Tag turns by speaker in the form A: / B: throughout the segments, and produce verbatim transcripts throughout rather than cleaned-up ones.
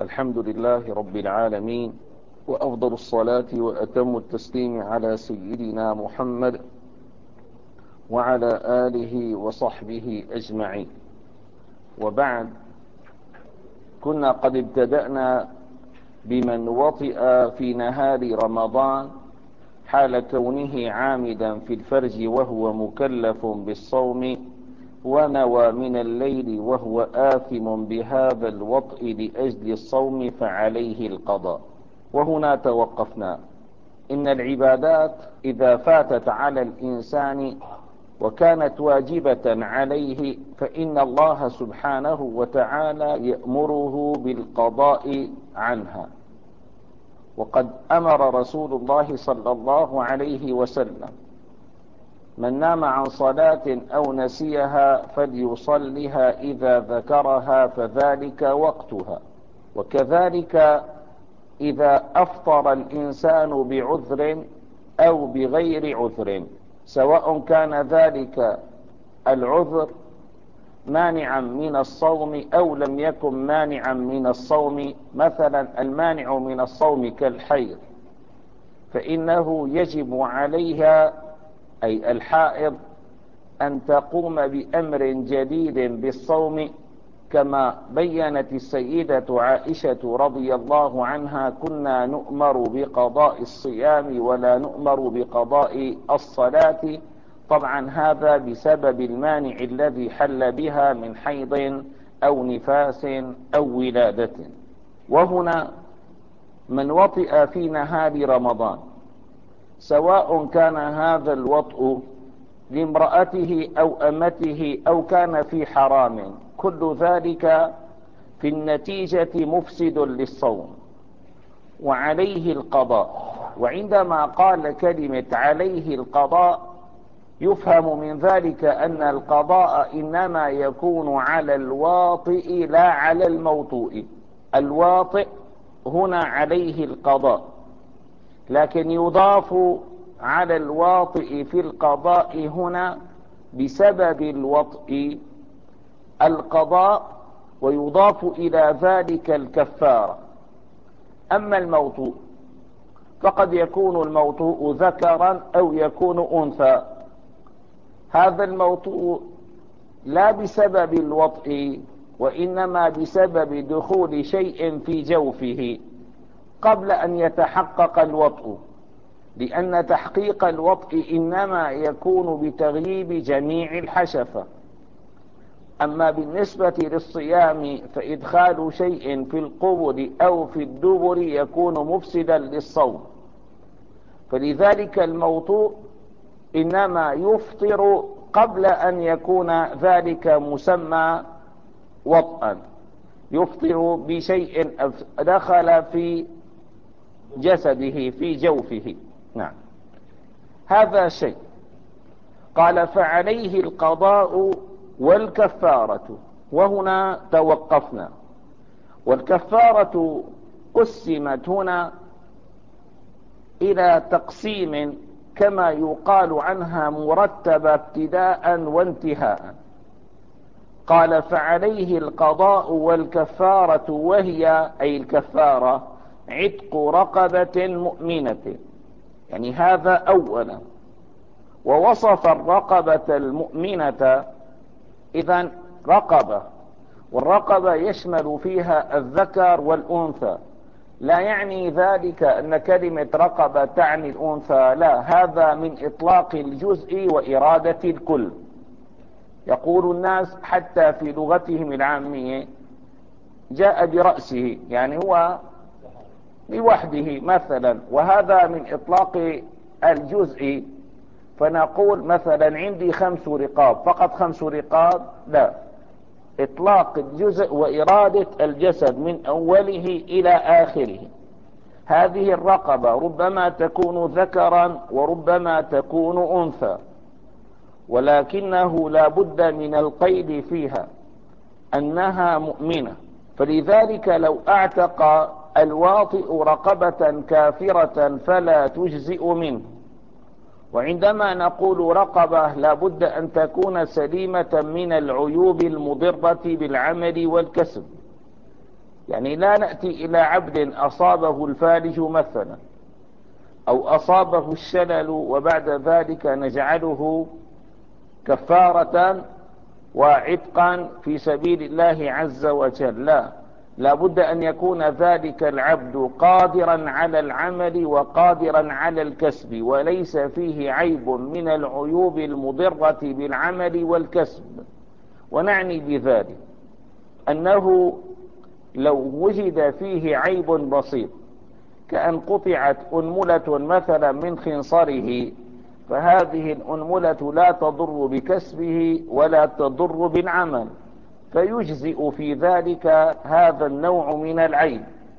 A: الحمد لله رب العالمين، وأفضل الصلاة وأتم التسليم على سيدنا محمد وعلى آله وصحبه أجمعين. وبعد، كنا قد ابتدأنا بمن وطئ في نهار رمضان حال كونه عامدا في الفرج وهو مكلف بالصوم، ونوى من الليل وهو آثم بهذا الوطء لأجل الصوم فعليه القضاء. وهنا توقفنا. إن العبادات إذا فاتت على الإنسان وكانت واجبة عليه فإن الله سبحانه وتعالى يأمره بالقضاء عنها. وقد أمر رسول الله صلى الله عليه وسلم: من نام عن صلاة أو نسيها فليصلها إذا ذكرها فذلك وقتها. وكذلك إذا أفطر الإنسان بعذر أو بغير عذر، سواء كان ذلك العذر مانعا من الصوم أو لم يكن مانعا من الصوم، مثلا المانع من الصوم كالحيض، فإنه يجب عليها أي الحائض أن تقوم بأمر جديد بالصوم، كما بيّنت السيدة عائشة رضي الله عنها: كنا نؤمر بقضاء الصيام ولا نؤمر بقضاء الصلاة. طبعا هذا بسبب المانع الذي حل بها من حيض أو نفاس أو ولادة. وهنا من وطئ في نهار رمضان، سواء كان هذا الوطء لامرأته أو أمته أو كان في حرام، كل ذلك في النتيجة مفسد للصوم وعليه القضاء. وعندما قال كلمة عليه القضاء يفهم من ذلك أن القضاء إنما يكون على الواطئ لا على الموطوء. الواطئ هنا عليه القضاء، لكن يضاف على الواطئ في القضاء هنا بسبب الوطء القضاء، ويضاف إلى ذلك الكفارة. أما الموطوء فقد يكون الموطوء ذكرا أو يكون أنثى. هذا الموطوء لا بسبب الوطء، وإنما بسبب دخول شيء في جوفه قبل أن يتحقق الوطء، لأن تحقيق الوطء إنما يكون بتغييب جميع الحشفة. أما بالنسبة للصيام فإدخال شيء في القبل أو في الدبر يكون مفسدا للصوم، فلذلك الموطوء إنما يفطر قبل أن يكون ذلك مسمى وطئا، يفطر بشيء دخل في جسده في جوفه. نعم، هذا شيء. قال: فعليه القضاء والكفارة. وهنا توقفنا. والكفارة قسمت هنا إلى تقسيم كما يقال عنها مرتبة ابتداء وانتهاء. قال: فعليه القضاء والكفارة، وهي أي الكفارة عتق رقبة مؤمنة. يعني هذا أولا. ووصف الرقبة المؤمنة، إذن رقبة، والرقبة يشمل فيها الذكر والأنثى. لا يعني ذلك أن كلمة رقبة تعني الأنثى، لا، هذا من إطلاق الجزء وإرادة الكل. يقول الناس حتى في لغتهم العامية جاء برأسه، يعني هو لوحده مثلا، وهذا من إطلاق الجزء. فنقول مثلا عندي خمس رقاب، فقط خمس رقاب، لا، إطلاق الجزء وإرادة الجسد من أوله إلى آخره. هذه الرقبة ربما تكون ذكرا وربما تكون أنثى، ولكنه لا بد من القيد فيها أنها مؤمنة. فلذلك لو اعتق الواطئ رقبة كافرة فلا تجزئ منه. وعندما نقول رقبة لا بد أن تكون سليمة من العيوب المضرة بالعمل والكسب، يعني لا نأتي إلى عبد أصابه الفالج مثلا أو أصابه الشلل وبعد ذلك نجعله كفارة وعتقا في سبيل الله عز وجل. لا، لا بد أن يكون ذلك العبد قادرا على العمل وقادرا على الكسب، وليس فيه عيب من العيوب المضرة بالعمل والكسب. ونعني بذلك أنه لو وجد فيه عيب بسيط كأن قطعت أنملة مثلا من خنصره، فهذه الأنملة لا تضر بكسبه ولا تضر بالعمل، فيجزئ في ذلك هذا النوع من العيب.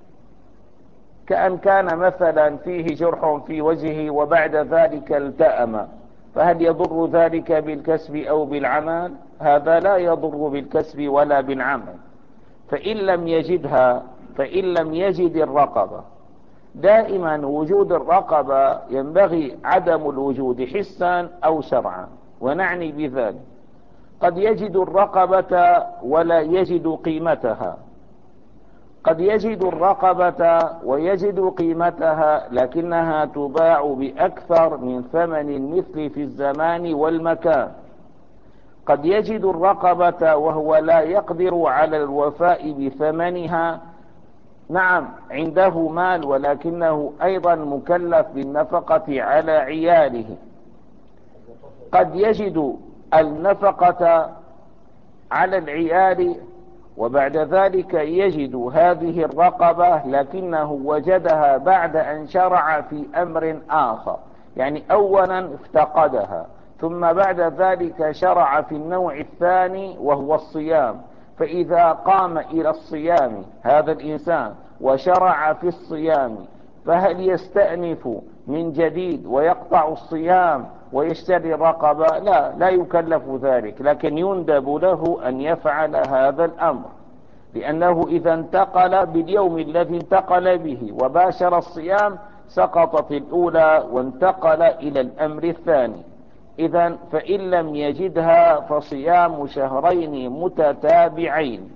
A: كأن كان مثلا فيه جرح في وجهه وبعد ذلك التأم، فهل يضر ذلك بالكسب أو بالعمل؟ هذا لا يضر بالكسب ولا بالعمل. فإن لم يجدها فإن لم يجد الرقبة، دائما وجود الرقبة ينبغي عدم الوجود حسا أو شرعا. ونعني بذلك قد يجد الرقبة ولا يجد قيمتها، قد يجد الرقبة ويجد قيمتها لكنها تباع بأكثر من ثمن المثل في الزمان والمكان. قد يجد الرقبة وهو لا يقدر على الوفاء بثمنها، نعم عنده مال ولكنه أيضا مكلف بالنفقة على عياله. قد يجد النفقة على العيال وبعد ذلك يجد هذه الرقبة لكنه وجدها بعد أن شرع في أمر آخر، يعني أولا افتقدها ثم بعد ذلك شرع في النوع الثاني وهو الصيام. فإذا قام إلى الصيام هذا الإنسان وشرع في الصيام، فهل يستأنف من جديد ويقطع الصيام ويشتري الرقبة؟ لا، لا يكلف ذلك، لكن يندب له أن يفعل هذا الأمر، لأنه إذا انتقل باليوم الذي انتقل به وباشر الصيام سقطت الأولى وانتقل إلى الأمر الثاني. إذن فإن لم يجدها فصيام شهرين متتابعين.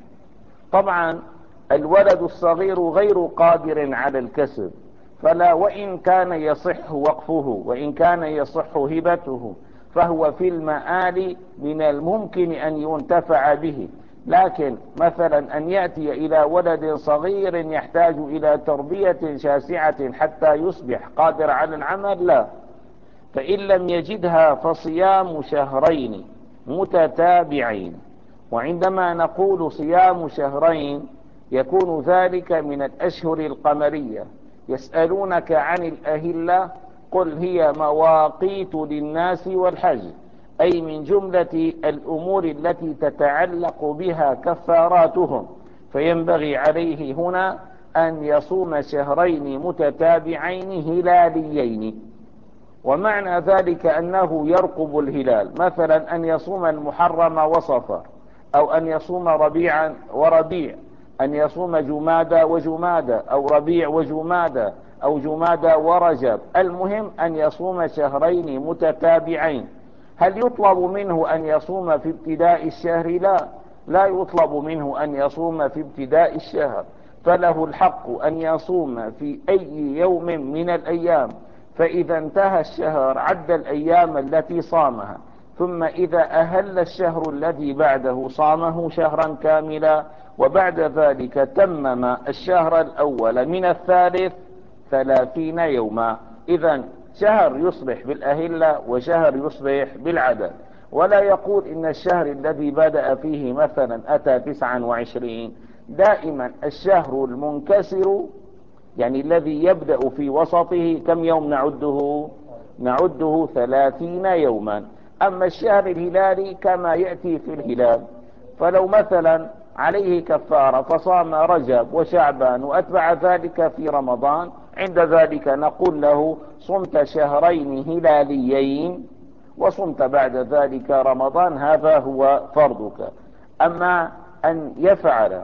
A: طبعا الولد الصغير غير قادر على الكسب، فلا، وإن كان يصح وقفه وإن كان يصح هبته فهو في المآل من الممكن أن ينتفع به. لكن مثلا أن يأتي إلى ولد صغير يحتاج إلى تربية شاسعة حتى يصبح قادر على العمل، لا. فإن لم يجدها فصيام شهرين متتابعين. وعندما نقول صيام شهرين يكون ذلك من الأشهر القمرية. يسألونك عن الأهلة، قل هي مواقيت للناس والحج، أي من جملة الأمور التي تتعلق بها كفاراتهم، فينبغي عليه هنا أن يصوم شهرين متتابعين هلاليين. ومعنى ذلك أنه يرقب الهلال، مثلا أن يصوم المحرم وصفر، أو أن يصوم ربيعا وربيع، أن يصوم جمادى وجمادى، أو ربيع وجمادى، أو جمادى ورجب. المهم أن يصوم شهرين متتابعين. هل يطلب منه أن يصوم في ابتداء الشهر؟ لا، لا يطلب منه أن يصوم في ابتداء الشهر، فله الحق أن يصوم في أي يوم من الأيام، فإذا انتهى الشهر عد الأيام التي صامها، ثم إذا أهل الشهر الذي بعده صامه شهرا كاملا، وبعد ذلك تمم الشهر الأول من الثالث ثلاثين يوما. إذا شهر يصبح بالأهلة وشهر يصبح بالعدد، ولا يقول إن الشهر الذي بدأ فيه مثلا أتى تسعا وعشرين. دائما الشهر المنكسر يعني الذي يبدأ في وسطه كم يوم نعده؟ نعده ثلاثين يوما. أما الشهر الهلالي كما يأتي في الهلال، فلو مثلا عليه كفارة فصام رجب وشعبان وأتبع ذلك في رمضان، عند ذلك نقول له صمت شهرين هلاليين وصمت بعد ذلك رمضان، هذا هو فرضك. أما أن يفعل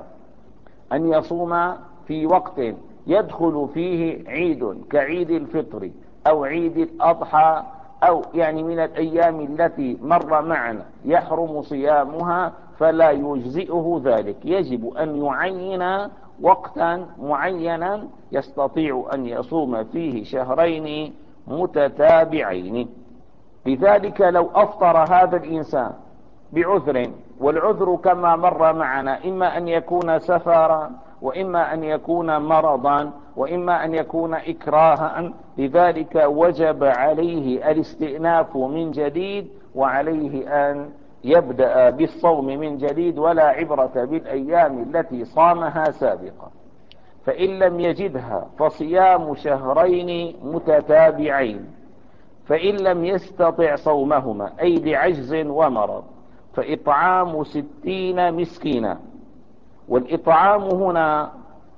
A: أن يصوم في وقت يدخل فيه عيد كعيد الفطر أو عيد الأضحى، أو يعني من الأيام التي مر معنا يحرم صيامها، فلا يجزئه ذلك. يجب أن يعين وقتا معينا يستطيع أن يصوم فيه شهرين متتابعين. لذلك لو أفطر هذا الإنسان بعذر، والعذر كما مر معنا إما أن يكون سفرا، وإما أن يكون مرضا، وإما أن يكون إكراها، لذلك وجب عليه الاستئناف من جديد، وعليه أن يبدأ بالصوم من جديد، ولا عبرة بالأيام التي صامها سابقا. فإن لم يجدها فصيام شهرين متتابعين. فإن لم يستطع صومهما أي لعجز ومرض فإطعام ستين مسكينا. والإطعام هنا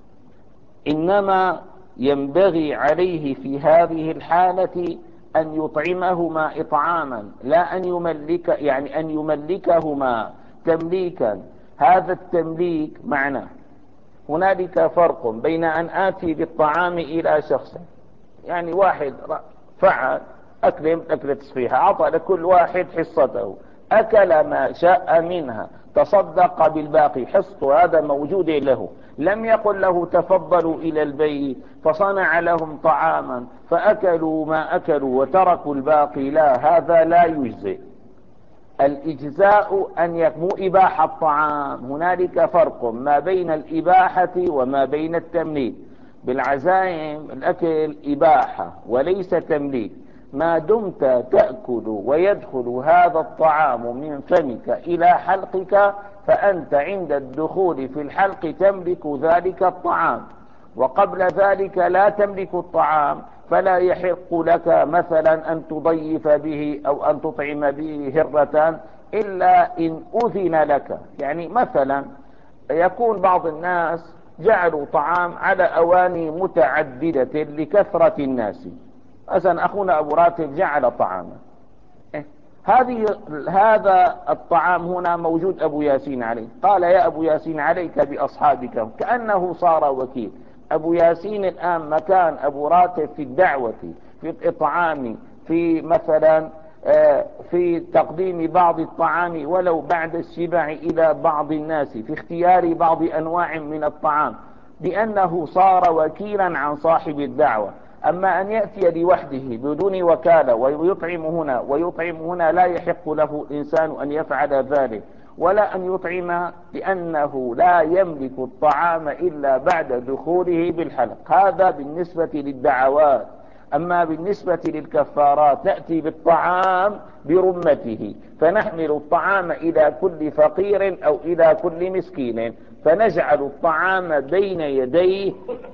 A: إنما ينبغي عليه في هذه الحالة أن يطعمهما إطعاما، لا أن يملك يعني أن يملكهما تمليكا. هذا التمليك معناه هنالك فرق بين أن آتي بالطعام إلى شخص، يعني واحد فعل أكل أكلة صفيحة، أعطى لكل واحد حصته، أكل ما شاء منها، تصدق بالباقي، حصته هذا موجود له، لم يقل له تفضلوا إلى البيت فصنع لهم طعاما فأكلوا ما أكلوا وتركوا الباقي، لا، هذا لا يجزئ. الإجزاء أن يكون إباحة الطعام. هنالك فرق ما بين الإباحة وما بين التمليك. بالعزائم الأكل إباحة وليس تمليك، ما دمت تأكل ويدخل هذا الطعام من فمك إلى حلقك فأنت عند الدخول في الحلق تملك ذلك الطعام، وقبل ذلك لا تملك الطعام، فلا يحق لك مثلا أن تضيف به أو أن تطعم به هرة إلا إن أذن لك. يعني مثلا يكون بعض الناس جعلوا طعام على أواني متعددة لكثرة الناس، مثلا أخونا أبو راتب جعل طعاما، هذه هذا الطعام هنا موجود أبو ياسين عليه، قال يا أبو ياسين عليك بأصحابك، كأنه صار وكيل. أبو ياسين الآن مكان أبو راتب في الدعوة، في الإطعام، في مثلا في تقديم بعض الطعام ولو بعد الشبع إلى بعض الناس، في اختيار بعض أنواع من الطعام، لأنه صار وكيلا عن صاحب الدعوة. أما أن يأتي لوحده بدون وكالة ويطعم هنا ويطعم هنا، لا يحق له إنسان أن يفعل ذلك، ولا أن يطعم، لأنه لا يملك الطعام إلا بعد دخوله بالحلق. هذا بالنسبة للدعوات. أما بالنسبة للكفارات نأتي بالطعام برمته، فنحمل الطعام إلى كل فقير أو إلى كل مسكين، فنجعل الطعام بين يديه،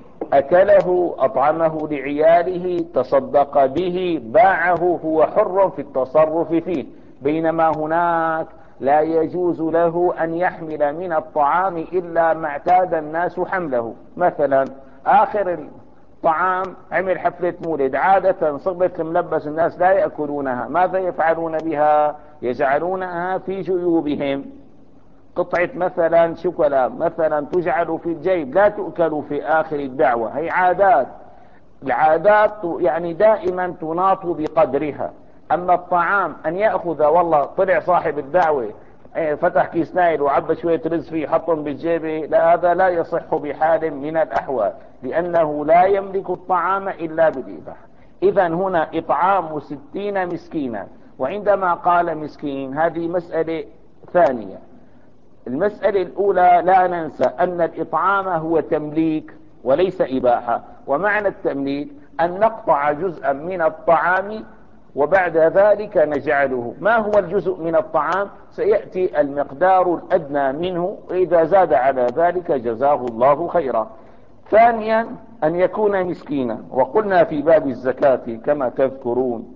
A: أكله، أطعمه لعياله، تصدق به، باعه، هو حر في التصرف فيه. بينما هناك لا يجوز له أن يحمل من الطعام إلا ما اعتاد الناس حمله. مثلا آخر الطعام عمل حفلة مولد، عادة صبة الملبس الناس لا يأكلونها، ماذا يفعلون بها؟ يجعلونها في جيوبهم. قطعة مثلا شوكولا مثلا تجعل في الجيب، لا تؤكل في آخر الدعوة. هي عادات، العادات يعني دائما تناط بقدرها. أما الطعام أن يأخذ، والله طلع صاحب الدعوة فتح كيس نايل وعبى شوية رز فيه حطهم بالجيب، لا، هذا لا يصح بحال من الأحوال، لأنه لا يملك الطعام إلا بالإباحة. إذن هنا إطعام ستين مسكينا. وعندما قال مسكين هذه مسألة ثانية. المسألة الأولى لا ننسى أن الإطعام هو تمليك وليس إباحة، ومعنى التمليك أن نقطع جزءا من الطعام وبعد ذلك نجعله. ما هو الجزء من الطعام؟ سيأتي المقدار الأدنى منه، وإذا زاد على ذلك جزاه الله خيرا. ثانيا أن يكون مسكينا. وقلنا في باب الزكاة كما تذكرون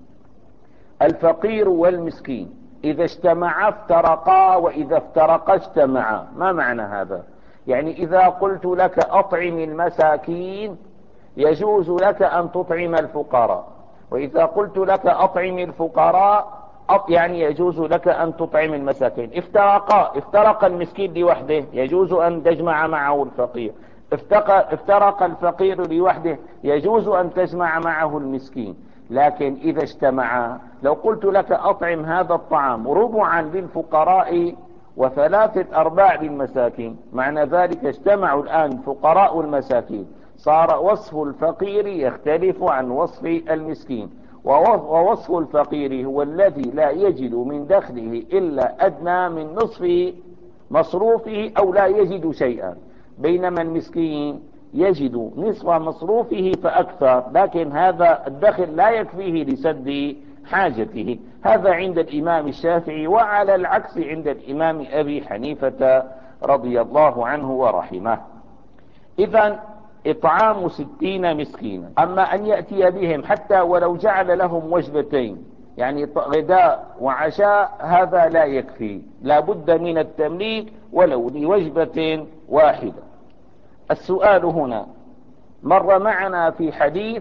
A: الفقير والمسكين إذا اجتمعا افترقا، وإذا افترقا اجتمعا. ما معنى هذا؟ يعني إذا قلت لك أطعم المساكين يجوز لك أن تطعم الفقراء، وإذا قلت لك أطعم الفقراء يعني يجوز لك أن تطعم المساكين. افترقا، افترق المسكين لوحده يجوز أن تجمع معه الفقير، افترق الفقير لوحده يجوز أن تجمع معه المسكين. لكن إذا اجتمعا، لو قلت لك أطعم هذا الطعام ربعا للفقراء وثلاثة أرباع للمساكين. معنى ذلك اجتمعوا الآن فقراء المساكين، صار وصف الفقير يختلف عن وصف المسكين. ووصف الفقير هو الذي لا يجد من دخله إلا أدنى من نصف مصروفه أو لا يجد شيئا، بينما المسكين يجد نصف مصروفه فأكثر، لكن هذا الدخل لا يكفيه لسد حاجته. هذا عند الإمام الشافعي، وعلى العكس عند الإمام أبي حنيفة رضي الله عنه ورحمه. إذن إطعام ستين مسكينا. أما أن يأتي بهم حتى ولو جعل لهم وجبتين، يعني غداء وعشاء، هذا لا يكفي، لا بد من التمليك ولو لوجبة واحدة. السؤال هنا، مر معنا في حديث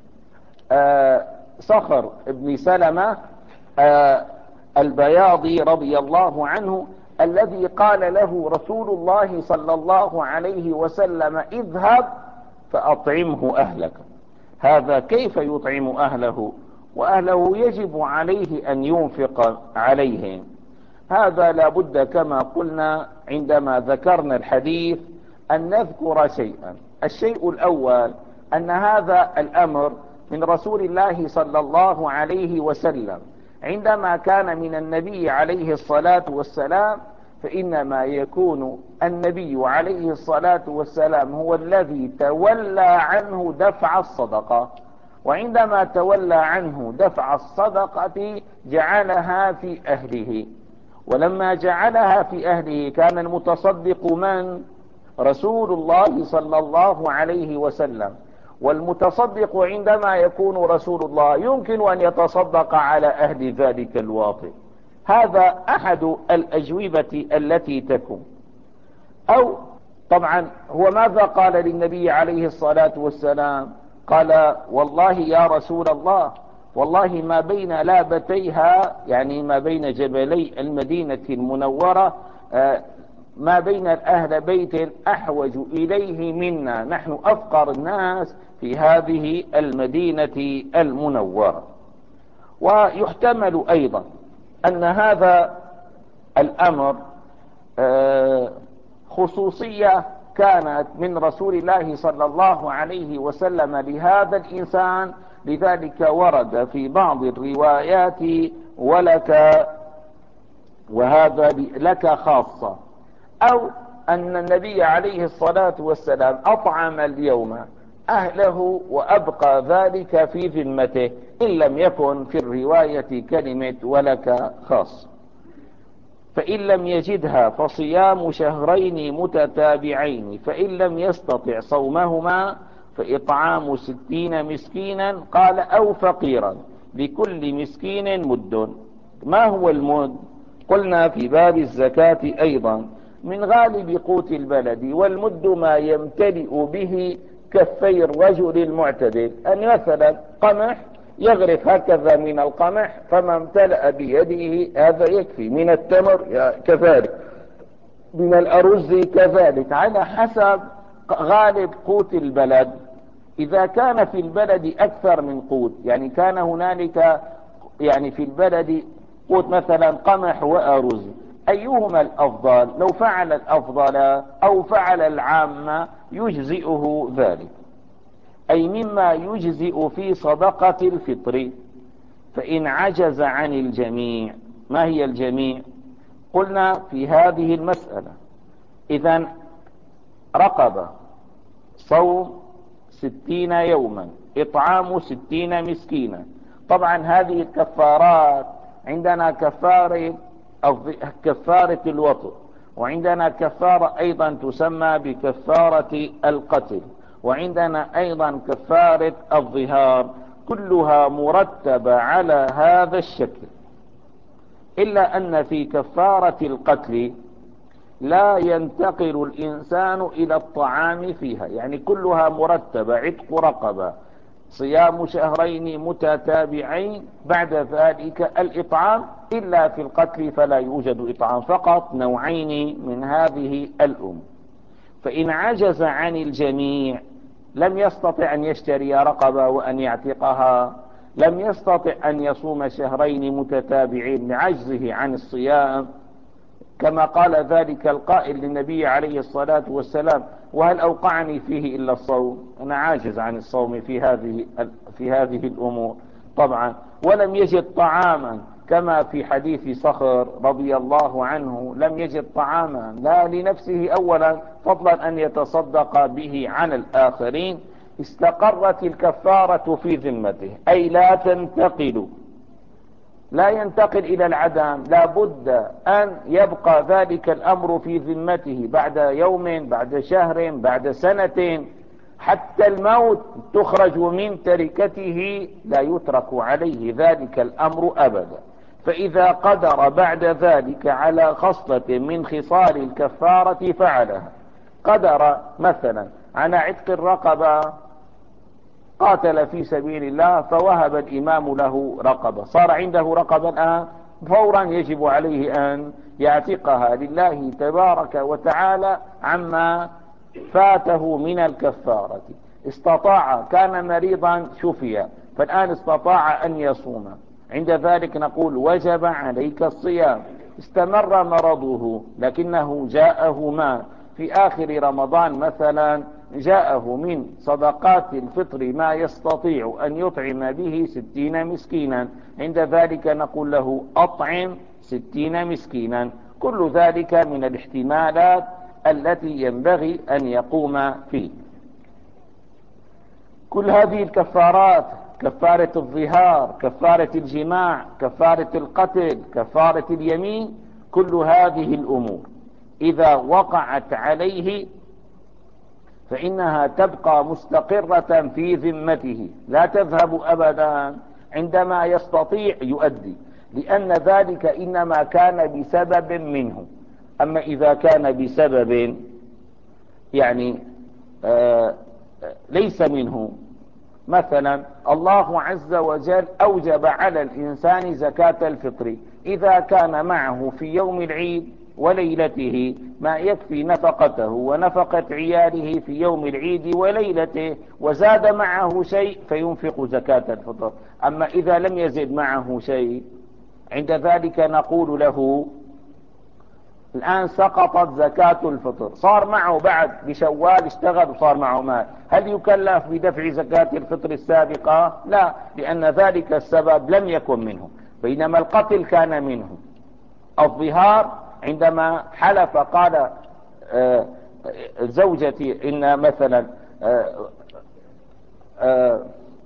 A: آه صخر بن سلمة آه البياضي رضي الله عنه، الذي قال له رسول الله صلى الله عليه وسلم: اذهب فأطعمه أهلك. هذا كيف يطعم أهله وأهله يجب عليه أن ينفق عليهم؟ هذا لا بد كما قلنا عندما ذكرنا الحديث أن نذكر شيئا. الشيء الأول أن هذا الأمر من رسول الله صلى الله عليه وسلم، عندما كان من النبي عليه الصلاة والسلام فإنما يكون النبي عليه الصلاة والسلام هو الذي تولى عنه دفع الصدقة، وعندما تولى عنه دفع الصدقة جعلها في أهله، ولما جعلها في أهله كان المتصدق من؟ رسول الله صلى الله عليه وسلم. والمتصدق عندما يكون رسول الله يمكن أن يتصدق على أهل ذلك الواطئ. هذا أحد الأجوبة التي تكون. أو طبعا هو ماذا قال للنبي عليه الصلاة والسلام؟ قال: والله يا رسول الله، والله ما بين لابتيها، يعني ما بين جبلي المدينة المنورة، ما بين أهل بيت أحوج إليه منا، نحن أفقر الناس في هذه المدينة المنورة. ويحتمل أيضا أن هذا الأمر خصوصية كانت من رسول الله صلى الله عليه وسلم لهذا الإنسان، لذلك ورد في بعض الروايات: ولك، وهذا لك خاصة. أو أن النبي عليه الصلاة والسلام أطعم اليوم أهله وأبقى ذلك في ذمته، إن لم يكن في الرواية كلمة ولك خاص. فإن لم يجدها فصيام شهرين متتابعين، فإن لم يستطع صومهما فإطعام ستين مسكينا. قال: أو فقيرا، لكل مسكين مد. ما هو المد؟ قلنا في باب الزكاة أيضا من غالب قوت البلد، والمد ما يمتلئ به كفي الرجل المعتدل. أن مثلا قمح يغرف هكذا من القمح، فما امتلأ بيده هذا يكفي. من التمر كذلك، من الأرز كذلك، على حسب غالب قوت البلد. إذا كان في البلد أكثر من قوت، يعني كان هنالك يعني في البلد قوت مثلا قمح وأرز، أيهما الأفضل؟ لو فعل الأفضل أو فعل العامة يجزئه ذلك، أي مما يجزئ في صدقة الفطر. فإن عجز عن الجميع، ما هي الجميع؟ قلنا في هذه المسألة إذن رقبة، صوم ستين يوما، إطعام ستين مسكينا. طبعا هذه الكفارات عندنا كفارة كفارة الوطء، وعندنا كفارة أيضا تسمى بكفارة القتل، وعندنا أيضا كفارة الظهار، كلها مرتبة على هذا الشكل، إلا أن في كفارة القتل لا ينتقل الإنسان إلى الطعام فيها، يعني كلها مرتبة: عتق رقبة، صيام شهرين متتابعين، بعد ذلك الإطعام. إلا في القتل فلا يوجد إطعام، فقط نوعين من هذه الأم. فإن عجز عن الجميع، لم يستطع أن يشتري رقبة وأن يعتقها، لم يستطع أن يصوم شهرين متتابعين لعجزه عن الصيام، كما قال ذلك القائل للنبي عليه الصلاة والسلام: وهل أوقعني فيه إلا الصوم؟ أنا عاجز عن الصوم في هذه في هذه الأمور. طبعا ولم يجد طعاما، كما في حديث صخر رضي الله عنه: لم يجد طعاما لا لنفسه أولا فضلا أن يتصدق به على الآخرين. استقرت الكفارة في ذمته، أي لا تنتقل لا ينتقل إلى العدم، لا بد أن يبقى ذلك الأمر في ذمته بعد يوم، بعد شهر، بعد سنة، حتى الموت تخرج من تركته، لا يترك عليه ذلك الأمر أبدا. فإذا قدر بعد ذلك على خصلة من خصال الكفارة فعلها. قدر مثلا على عتق الرقبة، قاتل في سبيل الله فوهب الإمام له رقبة، صار عنده رقبة الآن، فورا يجب عليه أن يعتقها لله تبارك وتعالى عما فاته من الكفارة. استطاع، كان مريضا شفي، فالآن استطاع أن يصوم، عند ذلك نقول: وجب عليك الصيام. استمر مرضه لكنه جاءه ما في آخر رمضان مثلا، جاءه من صدقات الفطر ما يستطيع أن يطعم به ستين مسكينا، عند ذلك نقول له: أطعم ستين مسكينا. كل ذلك من الاحتمالات التي ينبغي أن يقوم فيه. كل هذه الكفارات، كفارة الظهار، كفارة الجماع، كفارة القتل، كفارة اليمين، كل هذه الأمور إذا وقعت عليه فإنها تبقى مستقرة في ذمته، لا تذهب أبدا. عندما يستطيع يؤدي، لأن ذلك إنما كان بسبب منه. أما إذا كان بسبب يعني آه ليس منه، مثلا الله عز وجل أوجب على الإنسان زكاة الفطر، إذا كان معه في يوم العيد وليلته ما يكفي نفقته ونفقة عياله في يوم العيد وليلته، وزاد معه شيء فينفق زكاة الفطر. أما إذا لم يزد معه شيء، عند ذلك نقول له: الآن سقطت زكاة الفطر، صار معه بعد بشوال اشتغل وصار معه مال، هل يكلف بدفع زكاة الفطر السابقة؟ لا، لأن ذلك السبب لم يكن منه، بينما القتل كان منه. الظهار عندما حلف قال آه زوجتي إن مثلا آه آه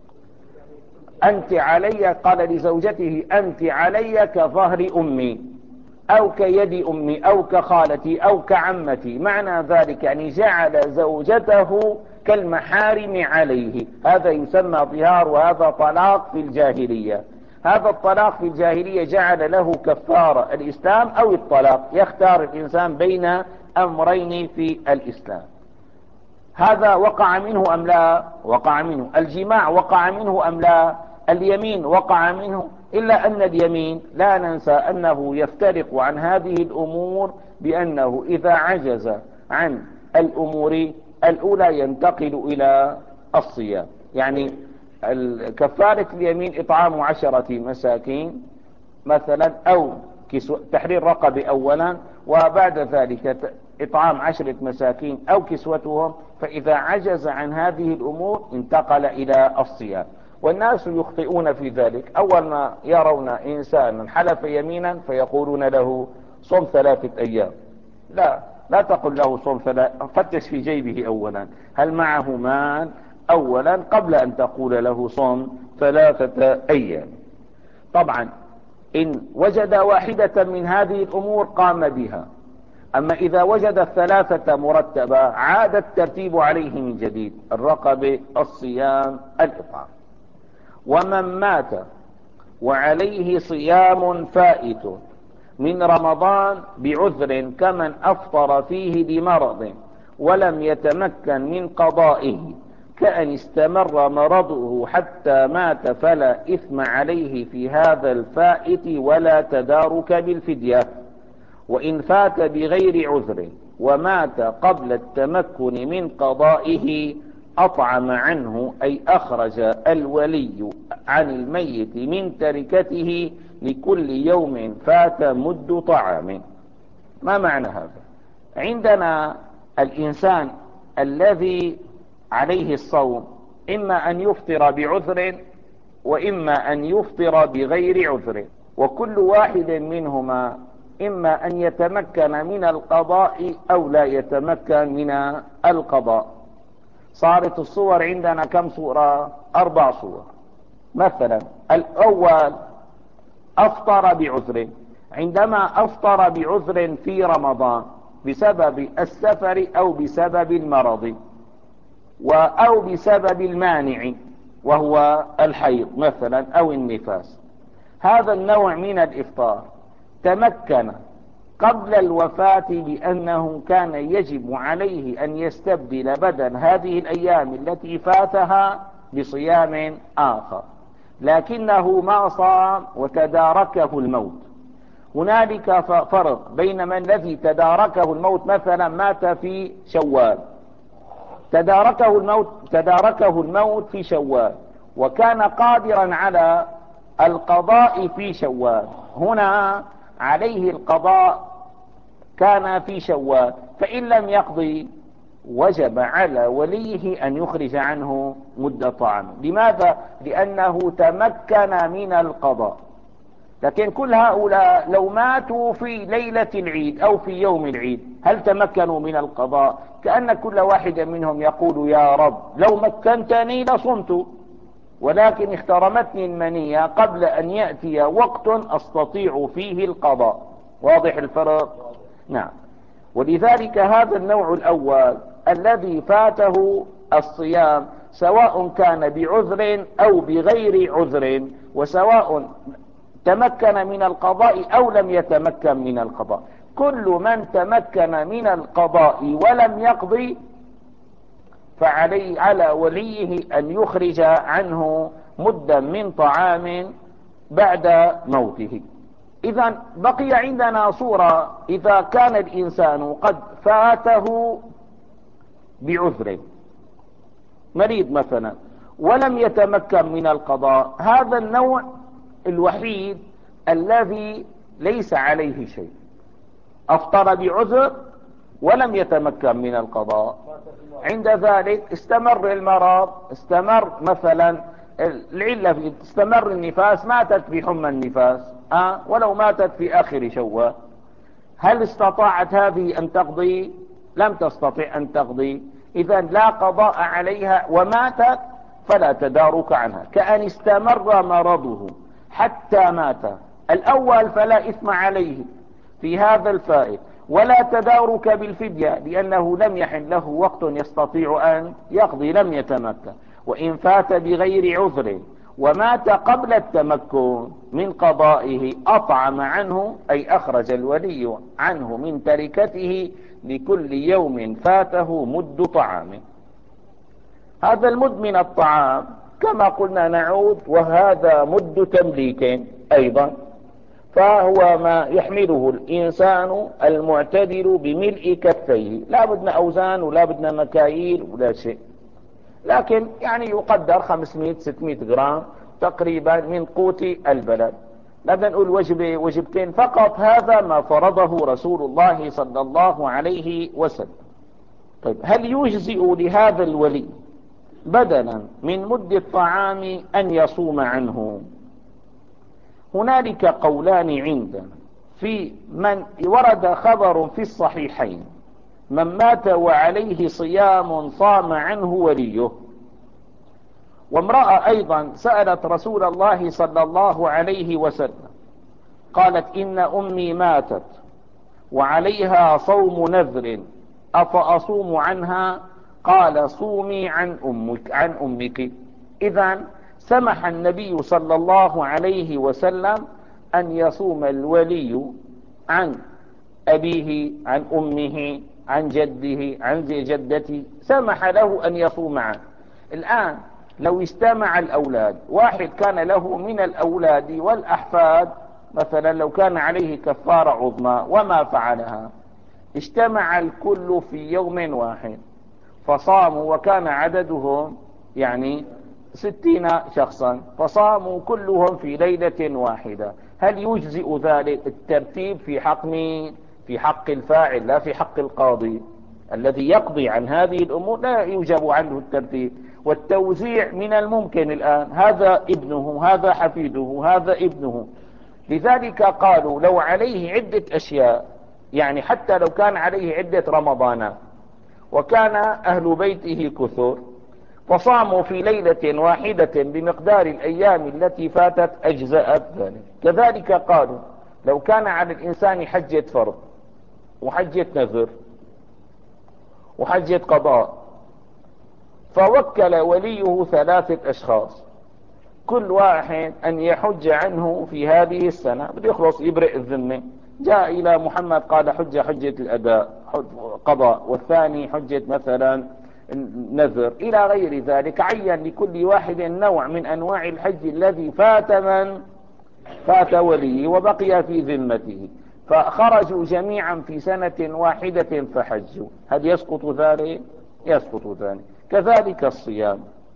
A: أنت علي، قال لزوجته: أنت علي كظهر أمي أو كيد أمي أو كخالتي أو كعمتي. معنى ذلك يعني جعل زوجته كالمحارم عليه. هذا يسمى ظهار، وهذا طلاق في الجاهلية. هذا الطلاق في الجاهلية جعل له كفارة: الإسلام أو الطلاق، يختار الإنسان بين أمرين في الإسلام. هذا وقع منه أم لا؟ وقع منه. الجماع وقع منه أم لا؟ اليمين وقع منه، إلا أن اليمين لا ننسى أنه يفترق عن هذه الأمور بأنه إذا عجز عن الأمور الأولى ينتقل إلى الصيام. يعني كفارة اليمين إطعام عشرة مساكين مثلا، أو تحرير رقبة أولا، وبعد ذلك إطعام عشرة مساكين أو كسوتهم. فإذا عجز عن هذه الأمور انتقل إلى الصيام. والناس يخطئون في ذلك، أول ما يرون إنسانا حلف يمينا فيقولون له: صم ثلاثة أيام. لا، لا تقل له صم ثلاثة، فتش في جيبه أولا هل معه مال أولا قبل أن تقول له صم ثلاثة أيام. طبعا إن وجد واحدة من هذه الأمور قام بها، أما إذا وجد الثلاثة مرتبة عاد الترتيب عليه من جديد: الرقبة، الصيام، الإطعام. ومن مات وعليه صيام فائت من رمضان بعذر كمن أفطر فيه لمرض ولم يتمكن من قضائه، كأن استمر مرضه حتى مات، فلا إثم عليه في هذا الفائت ولا تدارك بالفدية. وإن فات بغير عذر ومات قبل التمكن من قضائه أطعم عنه، أي أخرج الولي عن الميت من تركته لكل يوم فات مد طعام. ما معنى هذا؟ عندنا الإنسان الذي عليه الصوم إما أن يفطر بعذر وإما أن يفطر بغير عذر، وكل واحد منهما إما أن يتمكن من القضاء أو لا يتمكن من القضاء. صارت الصور عندنا كم صورة؟ أربع صور. مثلا الأول أفطر بعذر، عندما أفطر بعذر في رمضان بسبب السفر أو بسبب المرض أو بسبب المانع وهو الحيض مثلا أو النفاس، هذا النوع من الإفطار تمكن قبل الوفاة بأنه كان يجب عليه أن يستبدل بدل هذه الأيام التي فاتها بصيام آخر، لكنه ما صام وتداركه الموت. هنالك فرق بين من الذي تداركه الموت، مثلا مات في شوال، تداركه الموت تداركه الموت في شوال وكان قادرا على القضاء في شوال، هنا عليه القضاء كان في شوال، فإن لم يقضي وجب على وليه أن يخرج عنه مدة طعام. لماذا؟ لأنه تمكن من القضاء. لكن كل هؤلاء لو ماتوا في ليلة العيد أو في يوم العيد هل تمكنوا من القضاء؟ كأن كل واحد منهم يقول يا رب لو مكنتني لصمت، ولكن اخترمتني المنية قبل أن يأتي وقت أستطيع فيه القضاء. واضح الفرق؟ نعم. ولذلك هذا النوع الأول الذي فاته الصيام سواء كان بعذر أو بغير عذر، وسواء تمكن من القضاء أو لم يتمكن من القضاء، كل من تمكن من القضاء ولم يقضي فعلي على وليه أن يخرج عنه مدا من طعام بعد موته. إذن بقي عندنا صورة إذا كان الإنسان قد فاته بعذر، مريض مثلا ولم يتمكن من القضاء، هذا النوع الوحيد الذي ليس عليه شيء، أفطر بعذر ولم يتمكن من القضاء، عند ذلك استمر المرض، استمر مثلا العلة، استمر النفاس، ماتت بحمى النفاس أه؟ ولو ماتت في آخر شوال، هل استطاعت هذه أن تقضي؟ لم تستطع أن تقضي، إذن لا قضاء عليها، وماتت فلا تدارك عنها، كأن استمر مرضه حتى مات. الأول فلا إثم عليه في هذا الفائت، ولا تدارك بالفدية لأنه لم يحن له وقت يستطيع أن يقضي، لم يتمكن. وإن فات بغير عذر ومات قبل التمكن من قضائه أطعم عنه، أي أخرج الولي عنه من تركته لكل يوم فاته مد طعام. هذا المد من الطعام كما قلنا نعود، وهذا مد تمليك أيضا، فهو ما يحمله الإنسان المعتدل بملء كفيه، لا بدنا أوزان ولا بدنا مكاييل ولا شيء، لكن يعني يقدر خمسمائة ستمائة جرام تقريبا من قوت البلد. لا نقول وجبة وجبتين فقط، هذا ما فرضه رسول الله صلى الله عليه وسلم. طيب هل يجزئ لهذا الولي بدلا من مد الطعام أن يصوم عنه؟ هنالك قولان عندنا في من ورد خبر في الصحيحين من مات وعليه صيام صام عنه وليه، وامرأة أيضا سألت رسول الله صلى الله عليه وسلم قالت إن أمي ماتت وعليها صوم نذر أفأصوم عنها؟ قال صومي عن أمك عن أمك. إذن سمح النبي صلى الله عليه وسلم أن يصوم الولي عن أبيه عن أمه عن جده عن جدته، سمح له أن يصوم عنه. الآن لو اجتمع الأولاد، واحد كان له من الأولاد والأحفاد مثلا لو كان عليه كفارة عظمى وما فعلها، اجتمع الكل في يوم واحد فصاموا، وكان عددهم يعني ستين شخصا، فصاموا كلهم في ليلة واحدة، هل يجزئ ذلك الترتيب في حق مين؟ في حق الفاعل لا في حق القاضي. الذي يقضي عن هذه الأمور لا يوجب عنه الترتيب والتوزيع. من الممكن الآن هذا ابنه، هذا حفيده، هذا ابنه. لذلك قالوا لو عليه عدة أشياء، يعني حتى لو كان عليه عدة رمضانات وكان أهل بيته كثر فصاموا في ليلة واحدة بمقدار الأيام التي فاتت أجزأت ذلك. كذلك قالوا لو كان على الإنسان حجة فرض وحجة نذر وحجة قضاء، فوكل وليه ثلاثة أشخاص كل واحد أن يحج عنه في هذه السنة، بده يخلص يبرئ الذمة. جاء إلى محمد قال حج حجة الأداء قضاء، والثاني حجة مثلا نذر إلى غير ذلك. عين لكل واحد نوع من أنواع الحج الذي فات من فات وليه وبقي في ذمته، فخرجوا جميعا في سنة واحدة فحجوا. هل يسقط ذلك؟ يسقط ذلك. كذلك الصيام.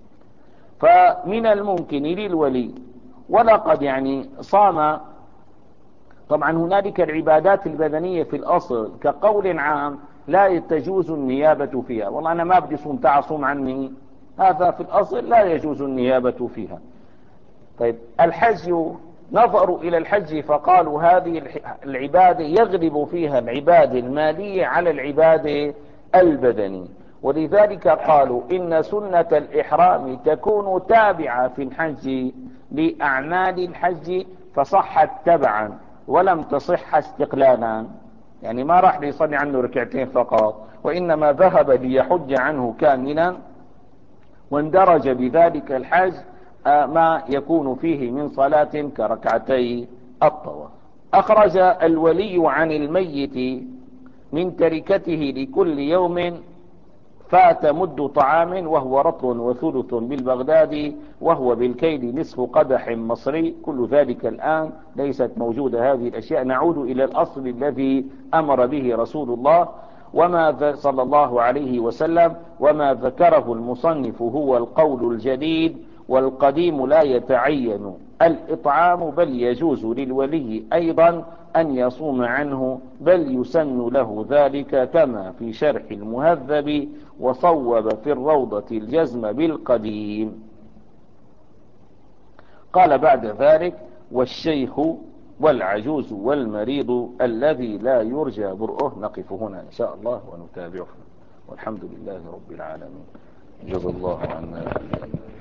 A: فمن الممكن للولي ولقد يعني صام. طبعا هنالك العبادات البدنية في الأصل كقول عام لا تجوز النيابة فيها. والله أنا ما بدي صوم، تعال صوم عني، هذا في الأصل لا يجوز النيابة فيها. طيب الحج، نظروا إلى الحج فقالوا هذه العبادة يغلب فيها العبادة المالية على العبادة البدنية، ولذلك قالوا إن سنة الإحرام تكون تابعة في الحج لأعمال الحج فصحت تبعا ولم تصح استقلالا. يعني ما راح ليصلي عنه ركعتين فقط، وإنما ذهب ليحج عنه كاملا، واندرج بذلك الحج ما يكون فيه من صلاة كركعتي الطواف. أخرج الولي عن الميت من تركته لكل يوم فات مد طعام وهو رطل وثلث بالبغدادي وهو بالكيل نصف قدح مصري. كل ذلك الآن ليست موجودة هذه الأشياء. نعود إلى الأصل الذي أمر به رسول الله وما صلى الله عليه وسلم، وما ذكره المصنف هو القول الجديد والقديم لا يتعين الإطعام، بل يجوز للولي أيضا أن يصوم عنه، بل يسن له ذلك كما في شرح المهذب وصوب في الروضة الجزم بالقديم. قال بعد ذلك والشيخ والعجوز والمريض الذي لا يرجى برؤه. نقف هنا إن شاء الله ونتابعه، والحمد لله رب العالمين. جزا الله عنا.